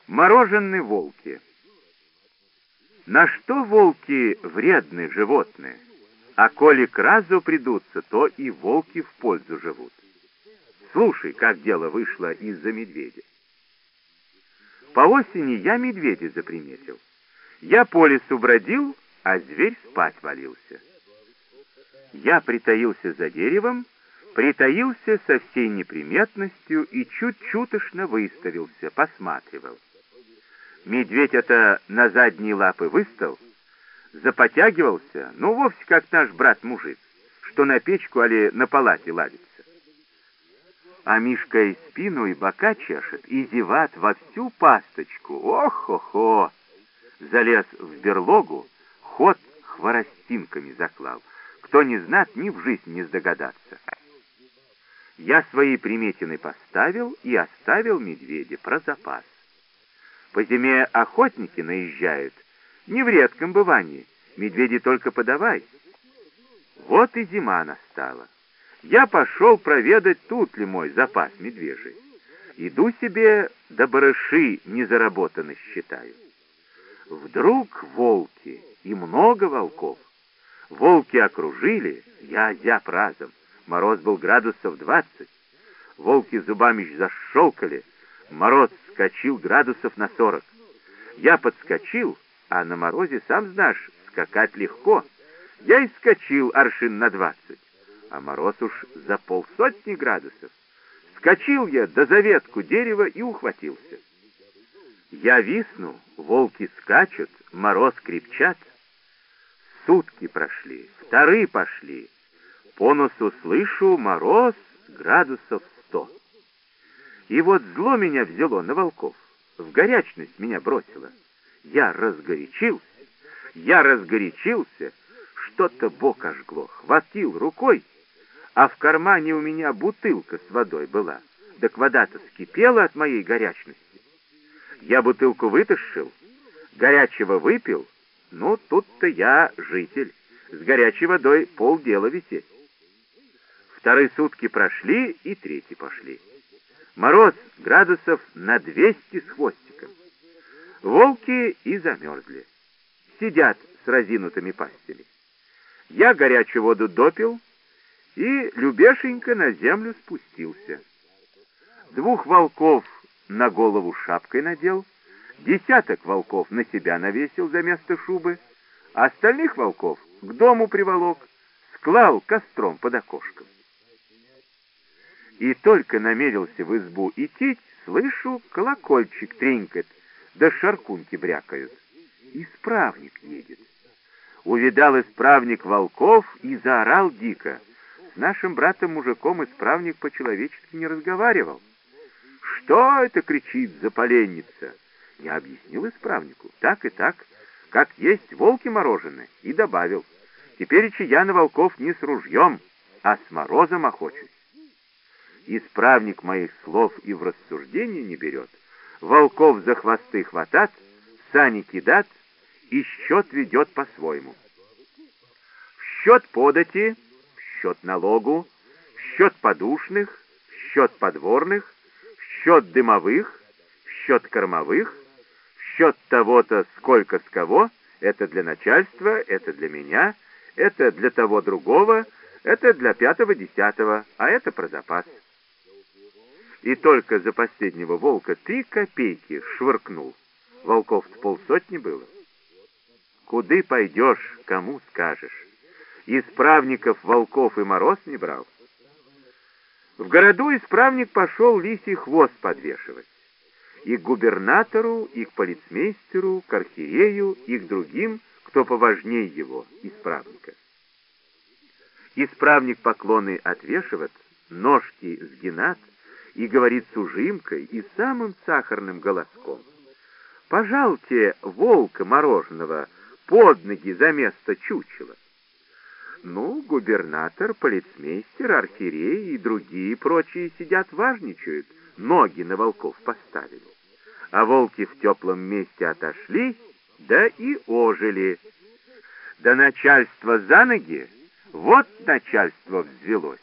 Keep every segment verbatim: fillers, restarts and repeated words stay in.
Мороженые волки. На что волки вредны животные, а коли к разу придутся, то и волки в пользу живут. Слушай, как дело вышло из-за медведя. По осени я медведя заприметил. Я по лесу бродил, а зверь спать валился. Я притаился за деревом, притаился со всей неприметностью и чуть-чутошно выставился, посматривал. Медведь это на задние лапы выстал, запотягивался, ну вовсе как наш брат-мужик, что на печку али на палате ладится. А Мишка и спину, и бока чешет, и зеват во всю пасточку. Ох-хо-хо! Залез в берлогу, ход хворостинками заклал. Кто не знат, ни в жизнь не сдогадаться. Я свои приметины поставил и оставил медведя про запас. По зиме охотники наезжают, не в редком бывании, медведи только подавай. Вот и зима настала. Я пошел проведать, тут ли мой запас медвежий. Иду себе, да барыши незаработанно считаю. Вдруг волки, и много волков. Волки окружили, я озяб разом. Мороз был градусов двадцать. Волки зубами защелкали, мороз скочил градусов на сорок. Я подскочил, а на морозе, сам знаешь, скакать легко. Я и скочил аршин на двадцать, а мороз уж за полсотни градусов. Скочил я до заветку дерева и ухватился. Я висну, волки скачут, мороз крепчат. Сутки прошли, вторые пошли. По носу слышу мороз градусов сто. И вот зло меня взяло на волков, в горячность меня бросило. Я разгорячился, я разгорячился, что-то бок ожгло, хватил рукой, а в кармане у меня бутылка с водой была, так вода-то вскипела от моей горячности. Я бутылку вытащил, горячего выпил, ну тут-то я житель, с горячей водой полдела висеть. Вторые сутки прошли, и третьи пошли. Мороз градусов на двести с хвостиком. Волки и замерзли. Сидят с разинутыми пастями. Я горячую воду допил и любешенько на землю спустился. Двух волков на голову шапкой надел, десяток волков на себя навесил за место шубы, а остальных волков к дому приволок, склал костром под окошком. И только намерился в избу идти, слышу, колокольчик тренькает, да шаркунки брякают. Исправник едет. Увидал исправник волков и заорал дико. С нашим братом-мужиком исправник по-человечески не разговаривал. «Что это?» — кричит запаленница. Я объяснил исправнику, так и так, как есть волки мороженые, и добавил. Теперь я на волков не с ружьем, а с морозом охочусь. Исправник моих слов и в рассуждение не берет. Волков за хвосты хватат, сани кидат, и счет ведет по-своему. В счет подати, в счет налогу, в счет подушных, в счет подворных, в счет дымовых, в счет кормовых, в счет того-то сколько с кого, это для начальства, это для меня, это для того другого, это для пятого-десятого, а это про запас. И только за последнего волка три копейки швыркнул. Волков-то полсотни было. Куды пойдешь, кому скажешь? Исправников волков и мороз не брал. В городу исправник пошел лисий хвост подвешивать. И к губернатору, и к полицмейстеру, к архиерею, и к другим, кто поважнее его, исправника. Исправник поклоны отвешивает, ножки сгинат, и говорит с ужимкой и самым сахарным голоском. «Пожалуйте волка мороженого под ноги за место чучела». Ну, губернатор, полицмейстер, архиерей и другие прочие сидят важничают, ноги на волков поставили. А волки в теплом месте отошли, да и ожили. Да начальство за ноги, вот начальство взвелось.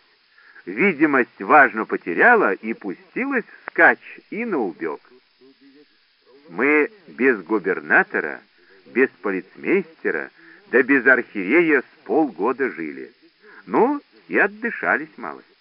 Видимость важно потеряла и пустилась вскачь и на убег. Мы без губернатора, без полицмейстера, да без архиерея с полгода жили. Ну, и отдышались малость.